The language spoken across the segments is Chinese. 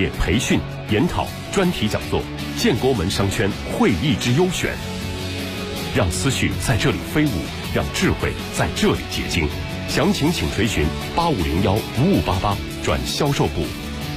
业培训、研讨、专题讲座，建国门商圈会议之优选。让思绪在这里飞舞，让智慧在这里结晶。详情请垂询8501-5588转销售部。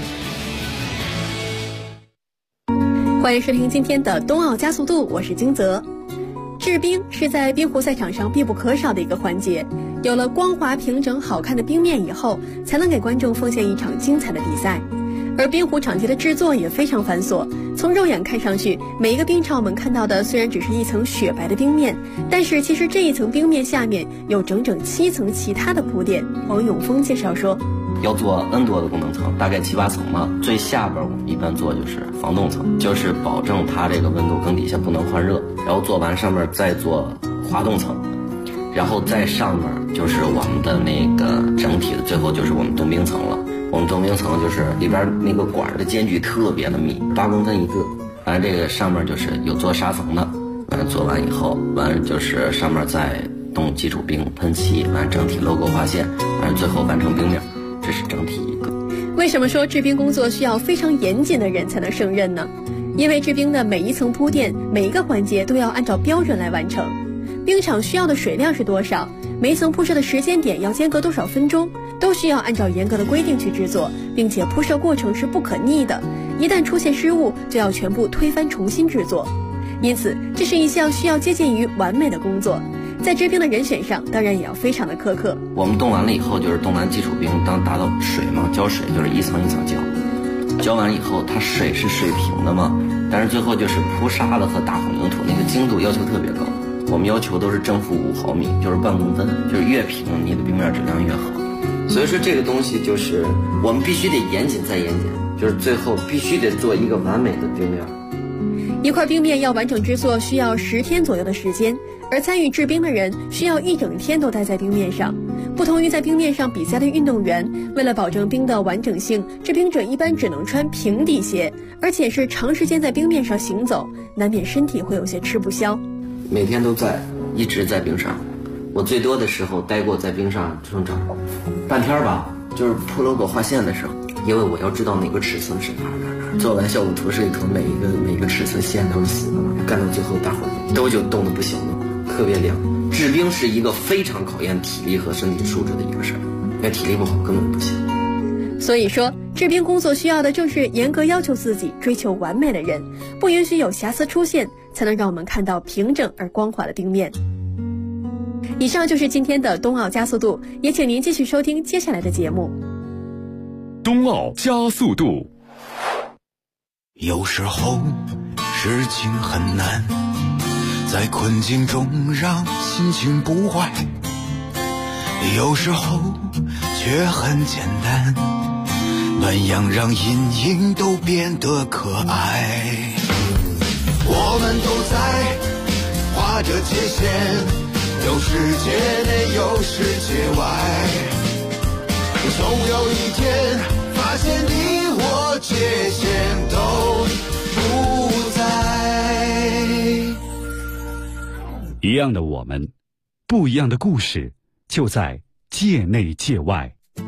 欢迎收听今天的冬奥加速度，我是金泽。制冰是在冰壶赛场上必不可少的一个环节，有了光滑平整好看的冰面以后，才能给观众奉献一场精彩的比赛。而冰壶场地的制作也非常繁琐，从肉眼看上去，每一个冰场我们看到的虽然只是一层雪白的冰面，但是其实这一层冰面下面有整整7层其他的铺垫。王永峰介绍说， 要做 N 多的功能层，大概7、8层嘛。最下边我们一般做就是防冻层，就是保证它这个温度更底下不能换热，然后做完上面再做滑动层，然后在上面就是我们的那个整体的，最后就是我们冻冰层了。我们冻冰层就是里边那个管的间距特别的密，8公分一个。完了这个上面就是有做砂层的，完了做完以后，完了就是上面再冻基础冰喷漆，完了整体 logo 划线，完了最后完成冰面。这是整体一个。 为什么说制冰工作需要非常严谨的人才能胜任呢？因为制冰的每一层铺垫，每一个环节都要按照标准来完成。冰场需要的水量是多少，每一层铺设的时间点要间隔多少分钟，都需要按照严格的规定去制作，并且铺设过程是不可逆的，一旦出现失误就要全部推翻重新制作。因此这是一项需要接近于完美的工作，在制冰的人选上当然也要非常的苛刻。 我们冻完了以后就是冻完基础冰，当达到水嘛，浇水就是一层一层浇完了以后它水是水平的嘛，但是最后就是铺沙子和打混凝土那个精度要求特别高，我们要求都是正负5毫米，就是半公分，就是越平你的冰面质量越好。所以说这个东西就是我们必须得严谨再严谨，就是最后必须得做一个完美的冰面。 一块冰面要完整制作需要10天左右的时间，而参与制冰的人需要1整天都待在冰面上。不同于在冰面上比赛的运动员，为了保证冰的完整性，制冰者一般只能穿平底鞋，而且是长时间在冰面上行走，难免身体会有些吃不消。 每天都在，一直在冰上。我最多的时候待过在冰上整整半天吧，就是铺 logo 画线的时候，因为我要知道哪个尺寸是哪儿，做完效果图示以后，每一个尺寸线都是死的，干到最后大伙都就冻得不行了，特别凉。制冰是一个非常考验体力和身体素质的一个事儿，要体力不好根本不行。 所以说，制冰工作需要的正是严格要求自己、追求完美的人，不允许有瑕疵出现，才能让我们看到平整而光滑的冰面。以上就是今天的冬奥加速度，也请您继续收听接下来的节目。 冬奥加速度。 有时候事情很难，在困境中让心情不坏，有时候却很简单，暖阳让阴影都变得可爱。我们都在画着界限，有世界内有世界外，总有一天发现你我界限都不在。 一样的我们，不一样的故事，就在界内界外。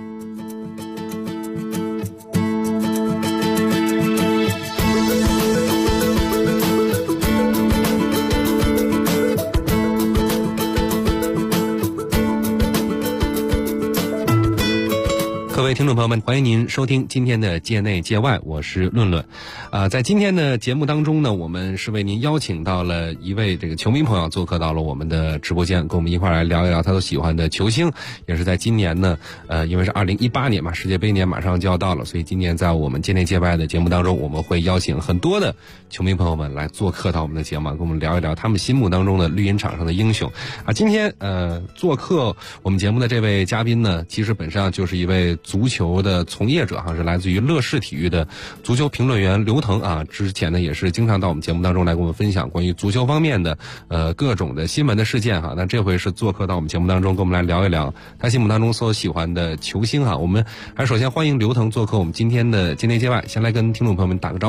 各位听众朋友们，欢迎您收听今天的界内界外，我是论论。在今天的节目当中呢，我们是为您邀请到了一位这个球迷朋友做客到了我们的直播间，跟我们一块来聊一聊他所喜欢的球星。也是在今年呢，因为是2018年嘛，世界杯年马上就要到了，所以今年在我们界内界外的节目当中，我们会邀请很多的球迷朋友们来做客到我们的节目，跟我们聊一聊他们心目当中的绿茵场上的英雄。今天做客我们节目的这位嘉宾呢，其实本身就是一位足球的从业者，是来自于乐视体育的足球评论员刘腾啊。之前呢也是经常到我们节目当中来跟我们分享关于足球方面的各种的新闻的事件哈。那这回是做客到我们节目当中，跟我们来聊一聊他心目当中所喜欢的球星哈。我们还是首先欢迎刘腾做客我们今天的界内界外，先来跟听众朋友们打个招呼吧。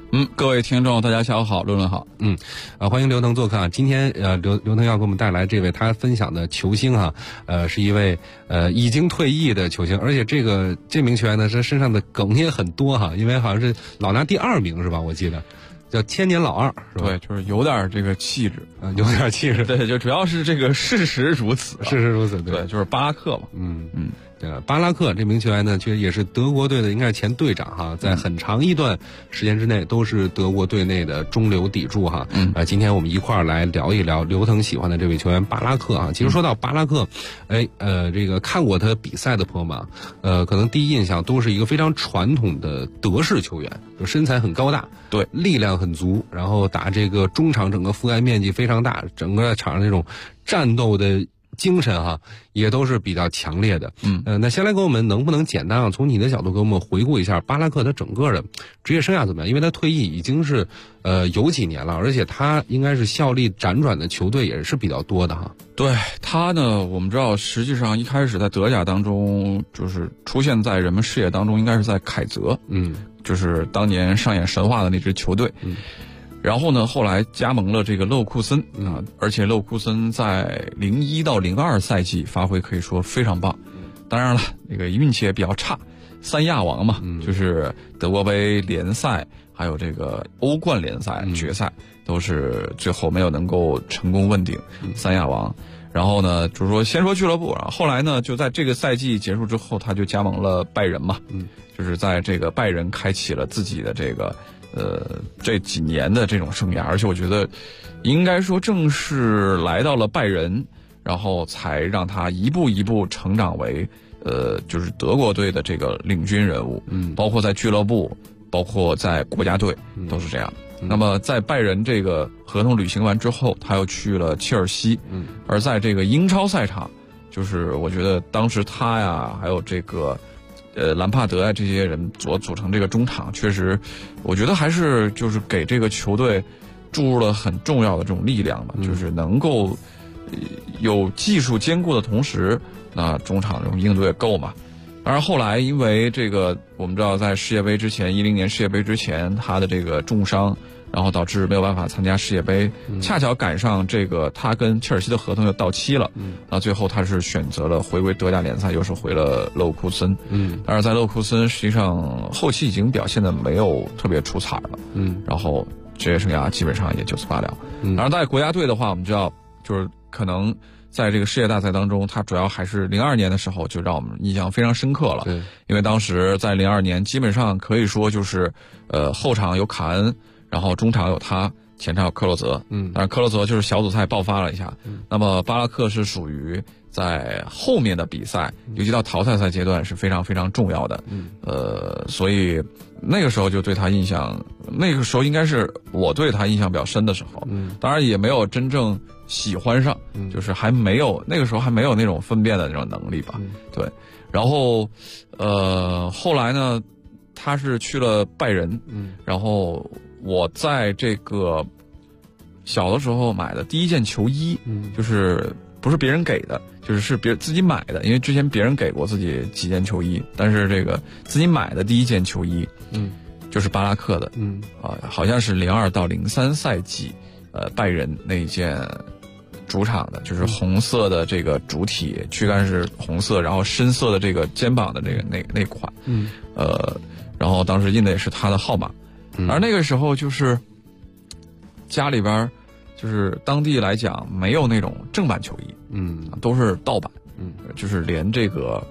各位听众，大家下午好，论论好。 欢迎刘腾做客啊。今天刘腾要给我们带来这位他分享的球星哈，是一位已经退役的球星，而且这名球员呢，他身上的梗也很多哈，因为好像是老拿第2名是吧？我记得叫千年老二是吧？ 对，就是有点这个气质， 有点气质。 对，就主要是这个事实如此， 事实如此， 对，就是巴拉克嘛。 巴拉克这名球员呢，其实也是德国队的，应该是前队长哈，在很长一段时间之内都是德国队内的中流砥柱哈。今天我们一块儿来聊一聊刘腾喜欢的这位球员巴拉克啊。其实说到巴拉克，这个看过他比赛的朋友们可能第一印象都是一个非常传统的德式球员，就身材很高大， 对， 力量很足，然后打这个中场整个覆盖面积非常大，整个场上那种战斗的精神哈，也都是比较强烈的。那先来给我们能不能简单从你的角度给我们回顾一下巴拉克他整个的职业生涯怎么样？因为他退役已经是有几年了，而且他应该是效力辗转的球队也是比较多的哈。 对他呢，我们知道实际上一开始在德甲当中就是出现在人们视野当中，应该是在凯泽，就是当年上演神话的那支球队。然后呢，后来加盟了这个勒沃库森而且勒沃库森在01到02赛季发挥可以说非常棒。当然了，那个运气也比较差，3亚王嘛，就是德国杯联赛还有这个欧冠联赛决赛都是最后没有能够成功问鼎3亚王。然后呢，就是说先说俱乐部，然后后来呢，就在这个赛季结束之后，他就加盟了拜仁嘛，就是在这个拜仁开启了自己的这个这几年的这种生涯。而且我觉得应该说正是来到了拜仁，然后才让他一步一步成长为就是德国队的这个领军人物，包括在俱乐部，包括在国家队都是这样。那么在拜仁这个合同履行完之后，他又去了切尔西，而在这个英超赛场，就是我觉得当时他呀，还有这个兰帕德啊这些人所组成这个中场，确实我觉得还是就是给这个球队注入了很重要的这种力量吧，就是能够有技术兼顾的同时，那中场这种硬度也够嘛。当然后来因为这个我们知道在世界杯之前，10年世界杯之前他的这个重伤，然后导致没有办法参加世界杯，恰巧赶上这个他跟切尔西的合同又到期了，那最后他是选择了回归德甲联赛，又是回了勒沃库森。但是在勒沃库森实际上后期已经表现的没有特别出彩了，然后职业生涯基本上也就此罢了。当然在国家队的话，我们知道就是可能在这个世界大赛当中，他主要还是02年的时候就让我们印象非常深刻了。对，因为当时在02年基本上可以说就是后场有卡恩，然后中场有他，前场有克洛泽。但是克洛泽就是小组赛爆发了一下。那么巴拉克是属于在后面的比赛，尤其到淘汰赛阶段是非常非常重要的。所以那个时候就对他印象，那个时候应该是我对他印象比较深的时候。当然也没有真正喜欢上，就是还没有那个时候还没有那种分辨的那种能力吧。对，然后后来呢，他是去了拜仁。然后我在这个小的时候买的第一件球衣，就是不是别人给的，就是别人自己买的，因为之前别人给过自己几件球衣，但是这个自己买的第一件球衣，就是巴拉克的，好像是02到03赛季，拜仁那一件主场的，就是红色的这个主体，躯干是红色，然后深色的这个肩膀的这个那款，然后当时印的也是他的号码，而那个时候就是家里边就是当地来讲没有那种正版球衣，都是盗版，就是连这个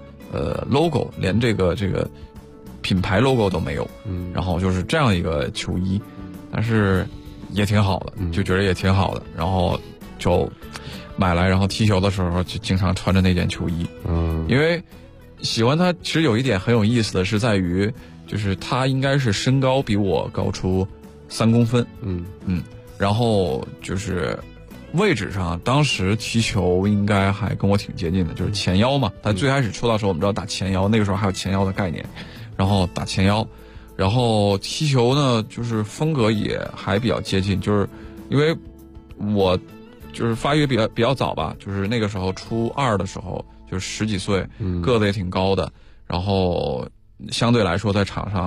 logo， 连这个品牌 logo 都没有，然后就是这样一个球衣，但是也挺好的，就觉得也挺好的，然后就买来，然后踢球的时候就经常穿着那件球衣，因为喜欢它。其实有一点很有意思的是在于，就是他应该是身高比我高出3公分，然后就是位置上当时踢球应该还跟我挺接近的，就是前腰嘛。他最开始出道的时候我们知道打前腰，那个时候还有前腰的概念，然后打前腰，然后踢球呢就是风格也还比较接近，就是因为我就是发育比较早吧，就是那个时候初2的时候就是10几岁，个子也挺高的，然后相对来说在场上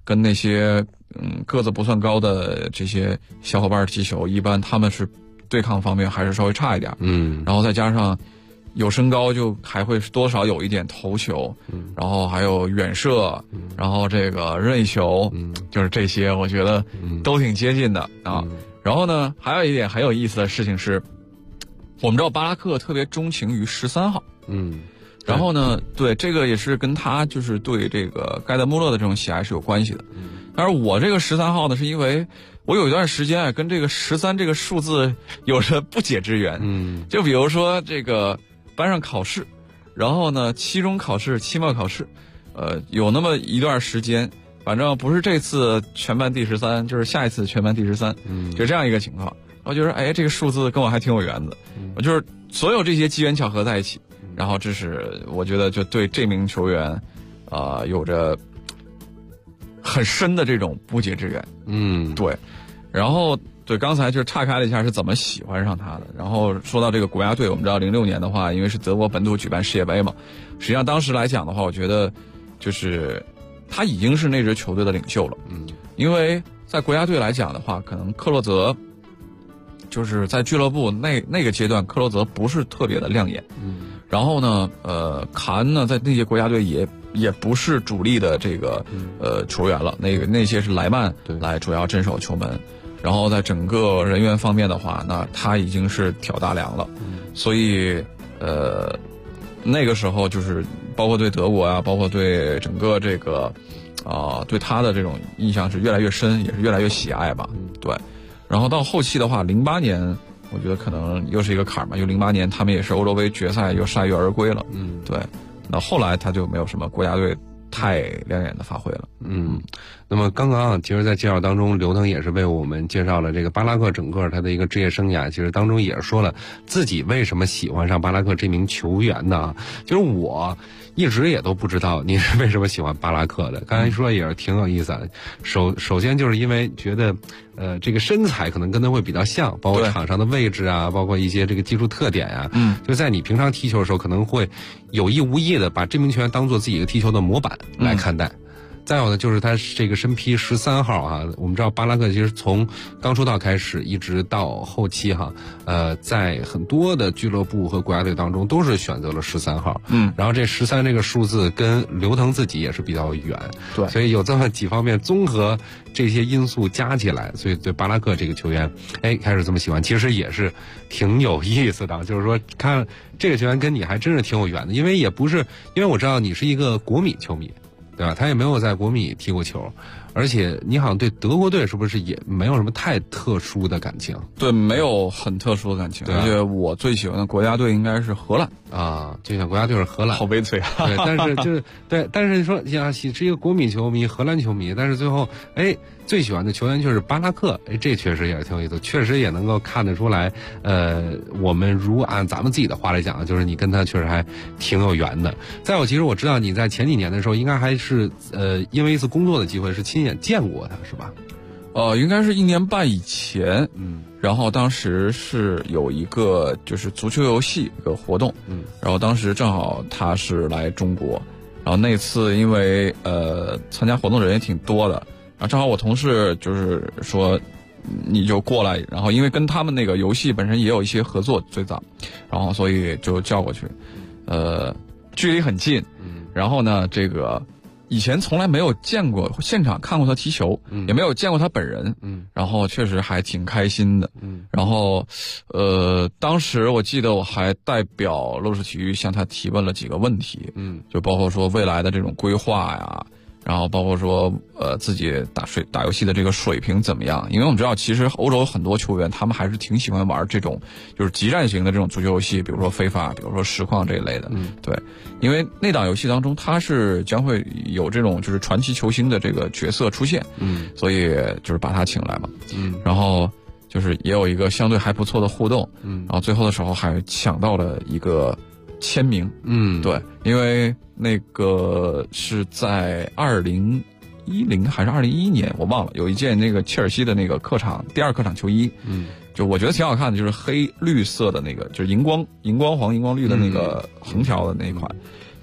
跟那些个子不算高的这些小伙伴踢球，一般他们是对抗方面还是稍微差一点，然后再加上有身高，就还会多少有一点头球，然后还有远射，然后这个任意球，就是这些我觉得都挺接近的啊。然后呢，还有一点很有意思的事情是，我们知道巴拉克特别钟情于13号，然后呢，对这个也是跟他就是对这个盖德穆勒的这种喜爱是有关系的。但是我这个13号呢，是因为我有一段时间啊，跟这个13这个数字有着不解之缘。就比如说这个班上考试，然后呢，期中考试、期末考试，有那么一段时间，反正不是这次全班第13，就是下一次全班第13，就这样一个情况。我觉得，哎，这个数字跟我还挺有缘的。我就是所有这些机缘巧合在一起，然后这是我觉得就对这名球员，有着很深的这种不解之缘。对。然后对，刚才就是岔开了一下是怎么喜欢上他的。然后说到这个国家队，我们知道06年的话，因为是德国本土举办世界杯嘛，实际上当时来讲的话，我觉得就是他已经是那支球队的领袖了。因为在国家队来讲的话，可能克洛泽就是在俱乐部那个阶段，克洛泽不是特别的亮眼。然后呢，卡恩呢在那些国家队也不是主力的这个球员了，那些是莱曼来主要镇守球门。然后在整个人员方面的话，那他已经是挑大梁了。所以那个时候就是包括对德国啊，包括对整个这个对他的这种印象是越来越深，也是越来越喜爱吧。对。然后到后期的话，08年我觉得可能又是一个坎儿嘛，因为08年他们也是欧洲杯决赛又铩羽而归了。对。那后来他就没有什么国家队太亮眼的发挥了。 那么刚刚其实在介绍当中，刘腾也是为我们介绍了这个巴拉克整个他的一个职业生涯，其实当中也是说了自己为什么喜欢上巴拉克这名球员的。就是我一直也都不知道你是为什么喜欢巴拉克的，刚才说也是挺有意思的。首先就是因为觉得这个身材可能跟他会比较像，包括场上的位置啊，包括一些这个技术特点啊，就在你平常踢球的时候可能会有意无意的把这名球员当做自己一个踢球的模板来看待。再有呢，就是他这个身披13号啊，我们知道巴拉克其实从刚出道开始一直到后期哈，在很多的俱乐部和国家队当中都是选择了13号。然后这13这个数字跟刘腾自己也是比较远，对，所以有这么几方面综合这些因素加起来，所以对巴拉克这个球员，开始这么喜欢，其实也是挺有意思的。就是说，看这个球员跟你还真是挺有缘的，因为也不是，因为我知道你是一个国米球迷。对吧？他也没有在国米踢过球，而且你好像对德国队是不是也没有什么太特殊的感情？ 对，没有很特殊的感情。而且我最喜欢的国家队应该是荷兰啊，就像国家队是荷兰， 好悲催啊！ 对，但是就是对，但是你说呀，是一个国米球迷、荷兰球迷，但是最后最喜欢的球员就是巴拉克，这确实也是挺有意思，确实也能够看得出来。我们如按咱们自己的话来讲，就是你跟他确实还挺有缘的。再有，其实我知道你在前几年的时候，应该还是因为一次工作的机会是亲眼见过他，是吧？ 应该是1年半以前。然后当时是有一个就是足球游戏一个活动，然后当时正好他是来中国，然后那次因为参加活动的人也挺多的，然后正好我同事就是说你就过来，然后因为跟他们那个游戏本身也有一些合作最早，然后所以就叫过去，距离很近，然后呢这个以前从来没有见过现场看过他踢球，也没有见过他本人，然后确实还挺开心的，然后当时我记得我还代表乐视体育向他提问了几个问题，就包括说未来的这种规划呀，然后包括说自己打游戏的这个水平怎么样？因为我们知道，其实欧洲有很多球员，他们还是挺喜欢玩这种就是激战型的这种足球游戏，比如说非法，比如说实况这一类的。对，因为那档游戏当中，它是将会有这种就是传奇球星的这个角色出现，所以就是把他请来嘛，然后就是也有一个相对还不错的互动，然后最后的时候还抢到了一个签名，对，因为那个是在2010还是2011年，我忘了，有一件那个切尔西的那个客场第二客场球衣，就我觉得挺好看的，就是黑绿色的那个，就是荧光黄荧光绿的那个横条的那一款，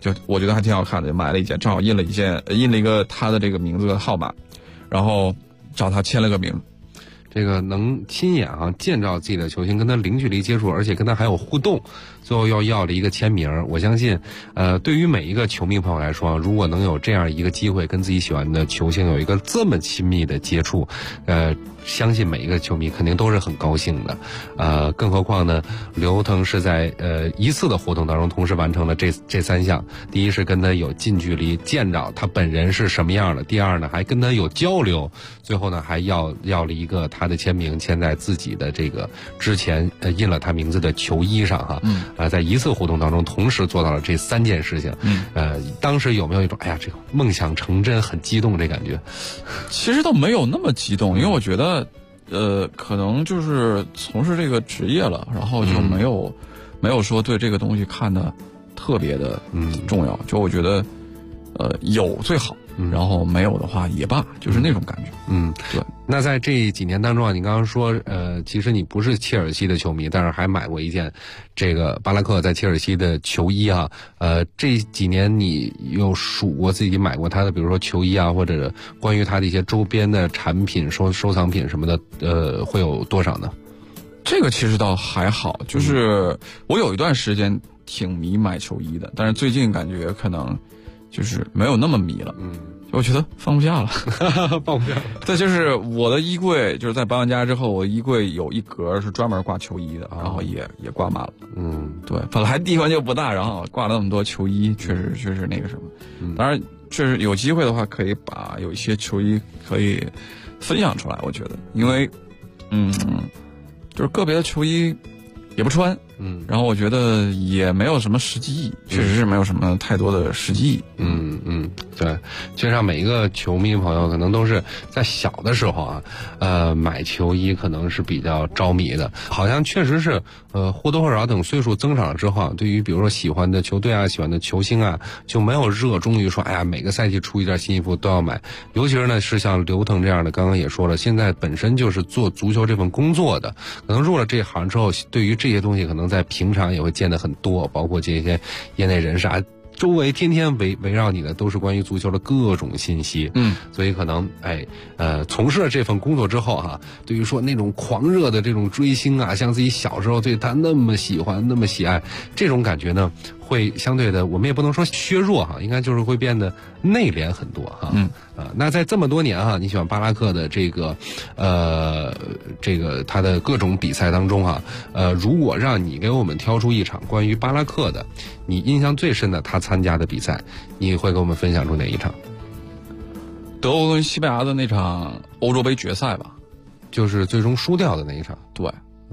就我觉得还挺好看的，就买了一件，正好印了一个他的这个名字的号码，然后找他签了个名。 这个能亲眼见到自己的球星，跟他零距离接触，而且跟他还有互动，最后要了一个签名。我相信对于每一个球迷朋友来说，如果能有这样一个机会跟自己喜欢的球星有一个这么亲密的接触，相信每一个球迷肯定都是很高兴的。更何况呢，刘腾是在一次的活动当中同时完成了这3项。第一是跟他有近距离见着他本人是什么样的，第二呢还跟他有交流，最后呢还要了一个他的签名，签在自己的这个之前印了他名字的球衣上在一次活动当中同时做到了这3件事情。当时有没有一种哎呀这个梦想成真很激动这感觉？ 其实倒没有那么激动，因为我觉得可能就是从事这个职业了，然后就没有说对这个东西看得特别的重要。就我觉得有最好，然后没有的话也罢，就是那种感觉。对。 那在这几年当中你刚刚说其实你不是切尔西的球迷，但是还买过一件这个巴拉克在切尔西的球衣这几年你有数过自己买过他的比如说球衣或者关于他的一些周边的产品收藏品什么的会有多少呢？ 这个其实倒还好，就是我有一段时间挺迷买球衣的，但是最近感觉可能就是没有那么迷了。我觉得放不下了放不下了。 对，就是我的衣柜，就是在搬完家之后，我衣柜有一格是专门挂球衣的，然后也挂满了。对，本来地方就不大，然后挂了那么多球衣，确实那个什么。当然，确实有机会的话，可以把有一些球衣可以分享出来。我觉得，因为就是个别的球衣也不穿。然后我觉得也没有什么实际意义，确实是没有什么太多的实际意义。 对，就像每一个球迷朋友可能都是在小的时候买球衣可能是比较着迷的，好像确实是或多或少等岁数增长了之后，对于比如说喜欢的球队喜欢的球星就没有热衷于说哎呀每个赛季出一件新衣服都要买。尤其是呢是像刘腾这样的，刚刚也说了，现在本身就是做足球这份工作的，可能入了这行之后，对于这些东西可能在平常也会见得很多，包括这些业内人士周围天天围绕你的都是关于足球的各种信息。所以可能从事了这份工作之后对于说那种狂热的这种追星像自己小时候对他那么喜欢那么喜爱，这种感觉呢会相对的我们也不能说削弱应该就是会变得内敛很多那在这么多年你喜欢巴拉克的这个他的各种比赛当中如果让你给我们挑出一场关于巴拉克的你印象最深的他参加的比赛，你会给我们分享出哪一场？ 德国跟西班牙的那场欧洲杯决赛吧， 就是最终输掉的那一场。 对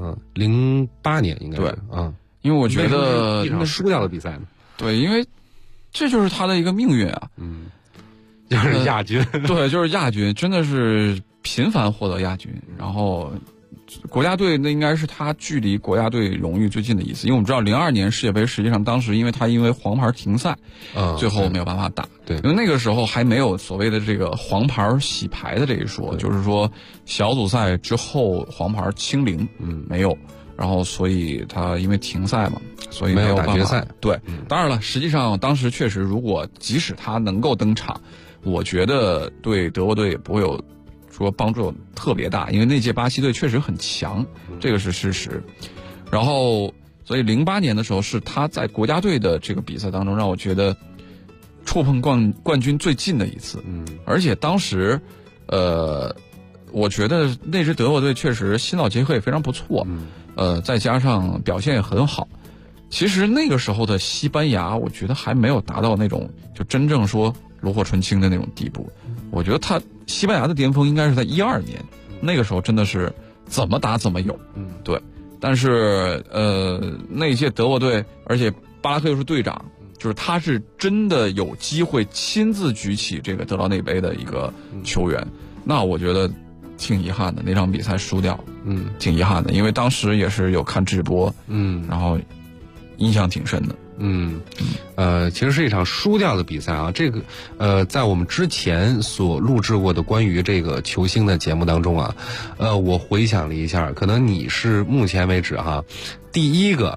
，08年应该是。 对因为我觉得一场输掉的比赛呢。 对，因为这就是他的一个命运就是亚军。 对，就是亚军，真的是频繁获得亚军。然后国家队那应该是他距离国家队荣誉最近的一次，因为我们知道02年世界杯实际上当时因为黄牌停赛，最后没有办法打。 对， 因为那个时候还没有所谓的这个黄牌洗牌的这一说，就是说小组赛之后黄牌清零，没有。然后所以他因为停赛嘛，所以没有办法打决赛。 对，当然了，实际上当时确实，如果即使他能够登场，我觉得对德国队也不会有说帮助特别大，因为那届巴西队确实很强，这个是事实。然后所以08年的时候是他在国家队的这个比赛当中让我觉得触碰冠军最近的一次。而且当时我觉得那支德国队确实心脑结合也非常不错，再加上表现也很好。其实那个时候的西班牙，我觉得还没有达到那种就真正说炉火纯青的那种地步。我觉得西班牙的巅峰应该是在12年，那个时候真的是怎么打怎么有。对。但是那一届德国队，而且巴拉克又是队长，就是他是真的有机会亲自举起这个德劳内杯的一个球员。那我觉得挺遗憾的，那场比赛输掉，挺遗憾的，因为当时也是有看直播，然后印象挺深的。 其实是一场输掉的比赛这个在我们之前所录制过的关于这个球星的节目当中我回想了一下，可能你是目前为止第一个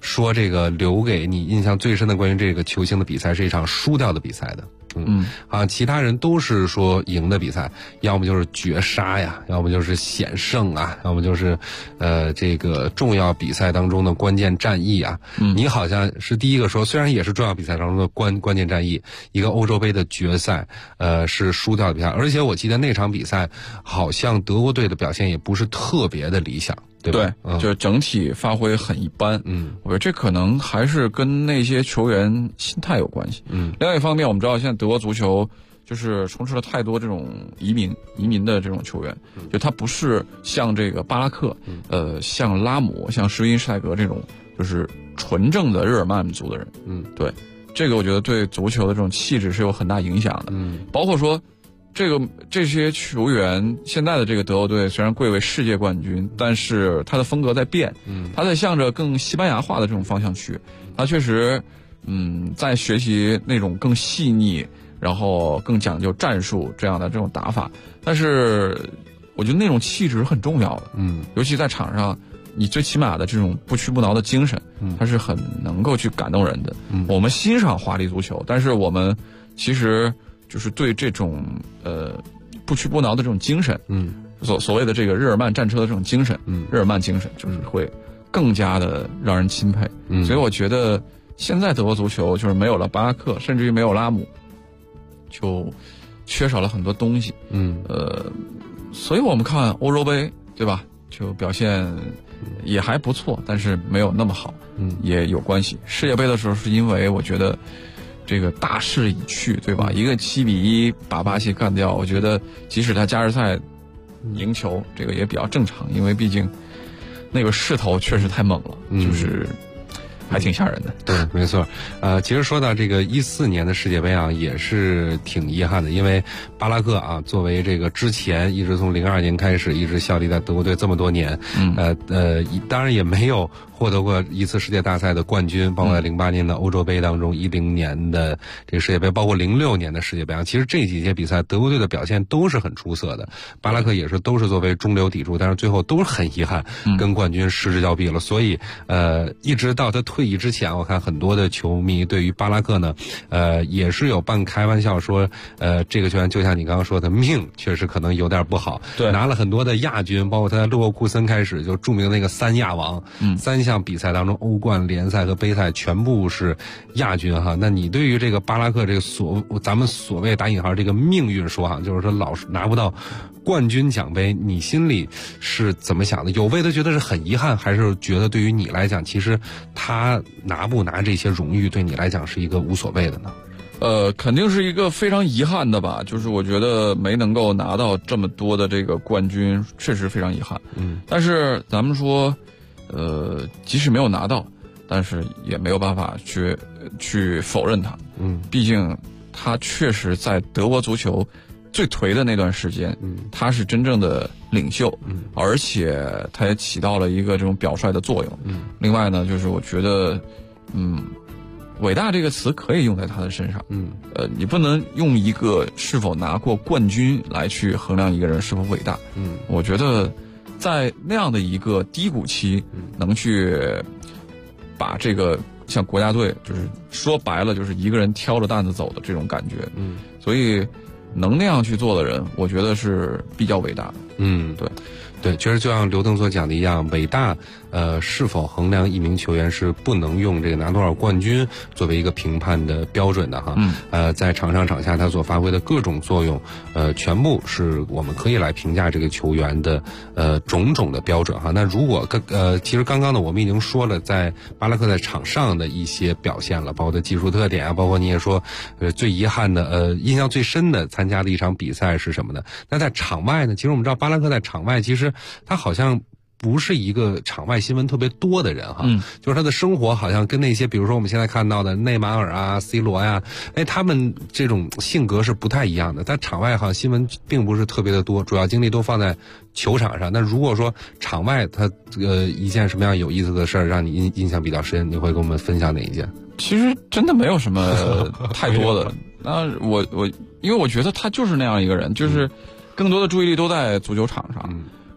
说这个留给你印象最深的关于这个球星的比赛是一场输掉的比赛的。其他人都是说赢的比赛，要么就是绝杀呀，要么就是险胜啊，要么就是这个重要比赛当中的关键战役啊。你好像是第一个说，虽然也是重要比赛当中的关键战役，一个欧洲杯的决赛，是输掉的比赛，而且我记得那场比赛好像德国队的表现也不是特别的理想。对吧？ 对，就是整体发挥很一般。我觉得这可能还是跟那些球员心态有关系。另外一方面，我们知道现在德国足球就是充斥了太多这种移民的这种球员，就他不是像这个巴拉克，像拉姆、像施因施泰格这种，就是纯正的日耳曼族的人。对，这个我觉得对足球的这种气质是有很大影响的。包括说。这些球员现在的这个德国队虽然贵为世界冠军，但是他的风格在变，他在向着更西班牙化的这种方向去。他确实，在学习那种更细腻，然后更讲究战术这样的这种打法。但是，我觉得那种气质很重要的，尤其在场上，你最起码的这种不屈不挠的精神，它是很能够去感动人的。我们欣赏华丽足球，但是我们其实。就是对这种不屈不挠的这种精神，所谓的这个日耳曼战车的这种精神，日耳曼精神就是会更加的让人钦佩。所以我觉得现在德国足球就是没有了巴拉克，甚至于没有拉姆，就缺少了很多东西。所以我们看欧洲杯，对吧？就表现也还不错，但是没有那么好，也有关系。世界杯的时候是因为我觉得。这个大势已去，对吧？一个7-1把巴西干掉，我觉得即使他加时赛赢球，这个也比较正常，因为毕竟那个势头确实太猛了，就是还挺吓人的。 对，没错。其实说到这个14年的世界杯啊，也是挺遗憾的，因为巴拉克啊，作为这个之前一直从02年开始一直效力在德国队这么多年，当然也没有获得过一次世界大赛的冠军，包括在08年的欧洲杯当中，10年的这个世界杯，包括06年的世界杯啊，其实这几届比赛德国队的表现都是很出色的。巴拉克也是都是作为中流砥柱，但是最后都是很遗憾跟冠军失之交臂了。所以一直到他退役之前，我看很多的球迷对于巴拉克呢，也是有半开玩笑说，这个球员就像你刚刚说的，命确实可能有点不好， 对， 拿了很多的亚军，包括他在勒沃库森开始就著名的那个3亚王，3项比赛当中，欧冠、联赛和杯赛全部是亚军哈。那你对于这个巴拉克这个咱们所谓打引号这个命运说哈，就是说老是拿不到冠军奖杯，你心里是怎么想的？有为的觉得是很遗憾，还是觉得对于你来讲，其实他拿不拿这些荣誉对你来讲是一个无所谓的呢？ 肯定是一个非常遗憾的吧，就是我觉得没能够拿到这么多的这个冠军，确实非常遗憾。但是咱们说，即使没有拿到，但是也没有办法去否认他。毕竟他确实在德国足球最颓的那段时间，他是真正的领袖，而且他也起到了一个这种表率的作用。另外呢，就是我觉得，伟大这个词可以用在他的身上。你不能用一个是否拿过冠军来去衡量一个人是否伟大。我觉得在那样的一个低谷期，能去把这个像国家队，就是说白了就是一个人挑着担子走的这种感觉。所以能那样去做的人，我觉得是比较伟大的。 对，确实就像刘腾所讲的一样，伟大是否衡量一名球员是不能用这个拿多少冠军作为一个评判的标准的哈。在场上场下他所发挥的各种作用，全部是我们可以来评价这个球员的种种的标准哈。那如果其实刚刚呢我们已经说了，在巴拉克在场上的一些表现了，包括他技术特点啊，包括你也说最遗憾的印象最深的参加的一场比赛是什么呢？那在场外呢，其实我们知道巴拉克在场外其实他好像不是一个场外新闻特别多的人哈，就是他的生活好像跟那些比如说我们现在看到的内马尔啊、C 罗呀，他们这种性格是不太一样的。在场外好像新闻并不是特别的多，主要精力都放在球场上。那如果说场外他一件什么样有意思的事儿让你印象比较深，你会跟我们分享哪一件？ 其实真的没有什么太多的。那因为我觉得他就是那样一个人，就是更多的注意力都在足球场上。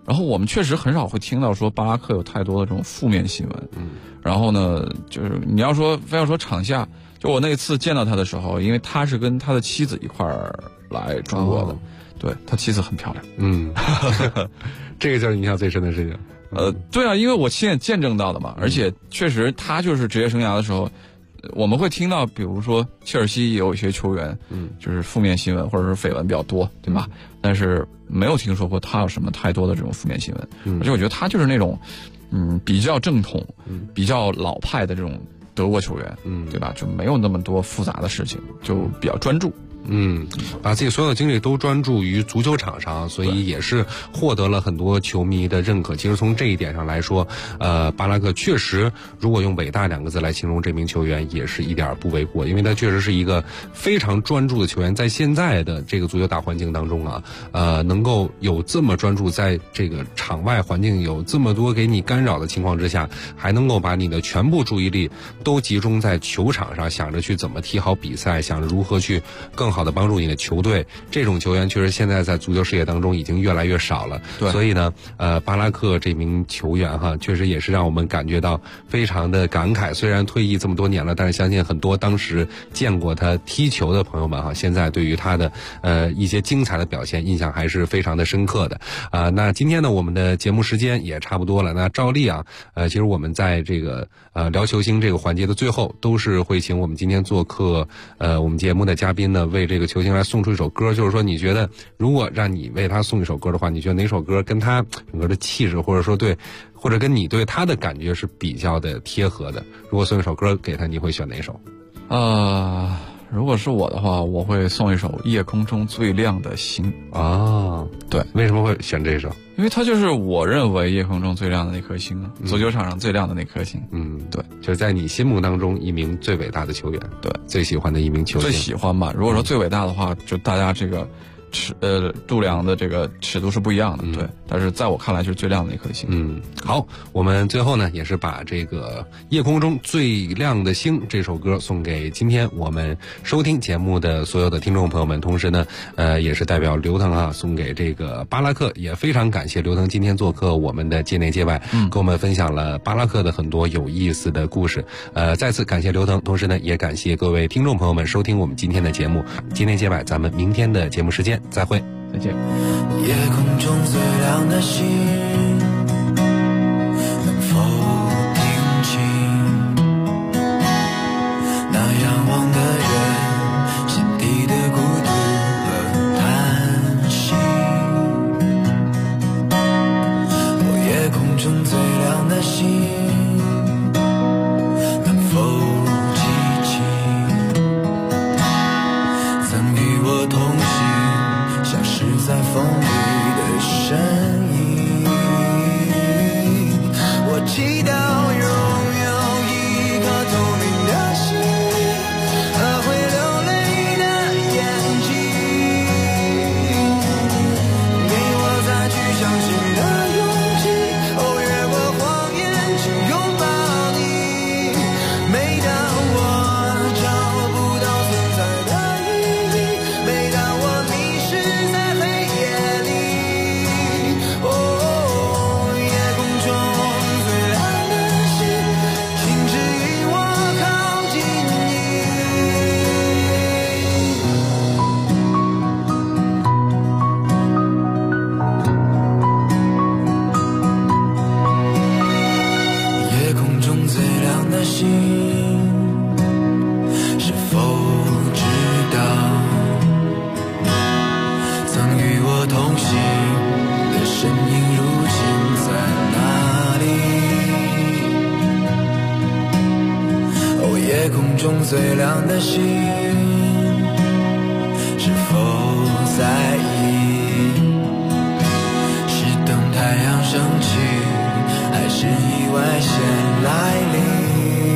然后我们确实很少会听到说巴拉克有太多的这种负面新闻。然后呢，就是你要说非要说场下，就我那一次见到他的时候，因为他是跟他的妻子一块儿来中国的，对，他妻子很漂亮。 这个就是印象最深的事情。 对啊，因为我亲眼见证到的嘛，而且确实他就是职业生涯的时候，我们会听到，比如说切尔西也有一些球员，就是负面新闻或者是绯闻比较多，对吧？但是没有听说过他有什么太多的这种负面新闻，而且我觉得他就是那种，比较正统、比较老派的这种德国球员，对吧？就没有那么多复杂的事情，就比较专注。 把自己所有的精力都专注于足球场上，所以也是获得了很多球迷的认可。其实从这一点上来说，巴拉克确实，如果用伟大2个字来形容这名球员，也是一点不为过，因为他确实是一个非常专注的球员。在现在的这个足球大环境当中啊，能够有这么专注，在这个场外环境有这么多给你干扰的情况之下，还能够把你的全部注意力都集中在球场上，想着去怎么踢好比赛，想着如何去更好的帮助你的球队，这种球员确实现在在足球事业当中已经越来越少了。 对， 所以呢，巴拉克这名球员哈，确实也是让我们感觉到非常的感慨。虽然退役这么多年了，但是相信很多当时见过他踢球的朋友们哈，现在对于他的一些精彩的表现印象还是非常的深刻的。那今天呢，我们的节目时间也差不多了。那照例啊，其实我们在这个聊球星这个环节的最后，都是会请我们今天做客我们节目的嘉宾呢，为这个球星来送出一首歌。就是说，你觉得如果让你为他送一首歌的话，你觉得哪首歌跟他整个的气质，或者说或者跟你对他的感觉是比较的贴合的？如果送一首歌给他，你会选哪首？ 如果是我的话，我会送一首《夜空中最亮的星》 啊。 对， 为什么会选这首？ 因为它就是我认为夜空中最亮的那颗星，足球场上最亮的那颗星。对， 就是在你心目当中一名最伟大的球员， 对， 最喜欢的一名球员。 最喜欢吧。如果说最伟大的话，就大家这个度量的这个尺度是不一样的，对。但是在我看来，就是最亮的那颗星。 好，我们最后呢，也是把这个《夜空中最亮的星》这首歌送给今天我们收听节目的所有的听众朋友们。同时呢，也是代表刘腾啊，送给这个巴拉克。也非常感谢刘腾今天做客我们的界内界外，跟我们分享了巴拉克的很多有意思的故事。再次感谢刘腾，同时呢，也感谢各位听众朋友们收听我们今天的节目。界内界外，咱们明天的节目时间再会， 再见。 夜空中最亮的星，能否听清那仰望的人心底的孤独和叹息？夜空中最亮的星，能否记起曾与我同行消失在风里的身影？我祈祷拥有一颗透明的心和会流泪的眼睛，给我再去相信的勇气，越过谎言去拥抱你。每当我找不到存在的意义，每当我迷失在黑夜里，夜空中最亮的星，请指引我靠近你。夜空中最亮的星，是否知道曾与我同行的身影如今在哪里？夜空中最亮的星，是否在意？是等太阳升起，还是意外先来临？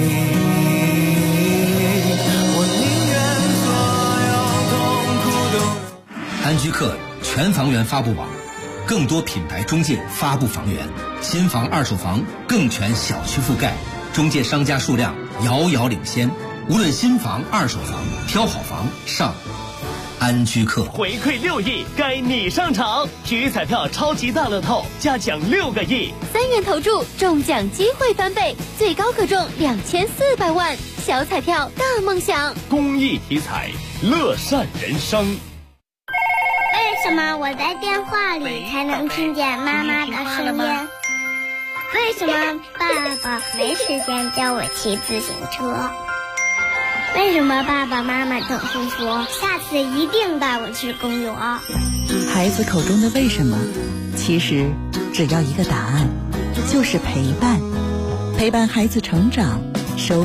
我宁愿所有痛苦都安居客全房源发布网，更多品牌中介发布房源，新房二手房更全小区覆盖，中介商家数量遥遥领先。无论新房二手房，挑好房上安居客。 回馈6亿，该你上场！体育彩票超级大乐透加奖6个亿 ，3元投注中奖机会翻倍，最高可中2400万。小彩票大梦想， 公益体彩，乐善人生。 为什么我在电话里才能听见妈妈的声音？为什么爸爸没时间教我骑自行车？为什么爸爸妈妈总是说下次一定带我去公园？ 孩子口中的为什么，其实只要一个答案，就是陪伴，陪伴孩子成长，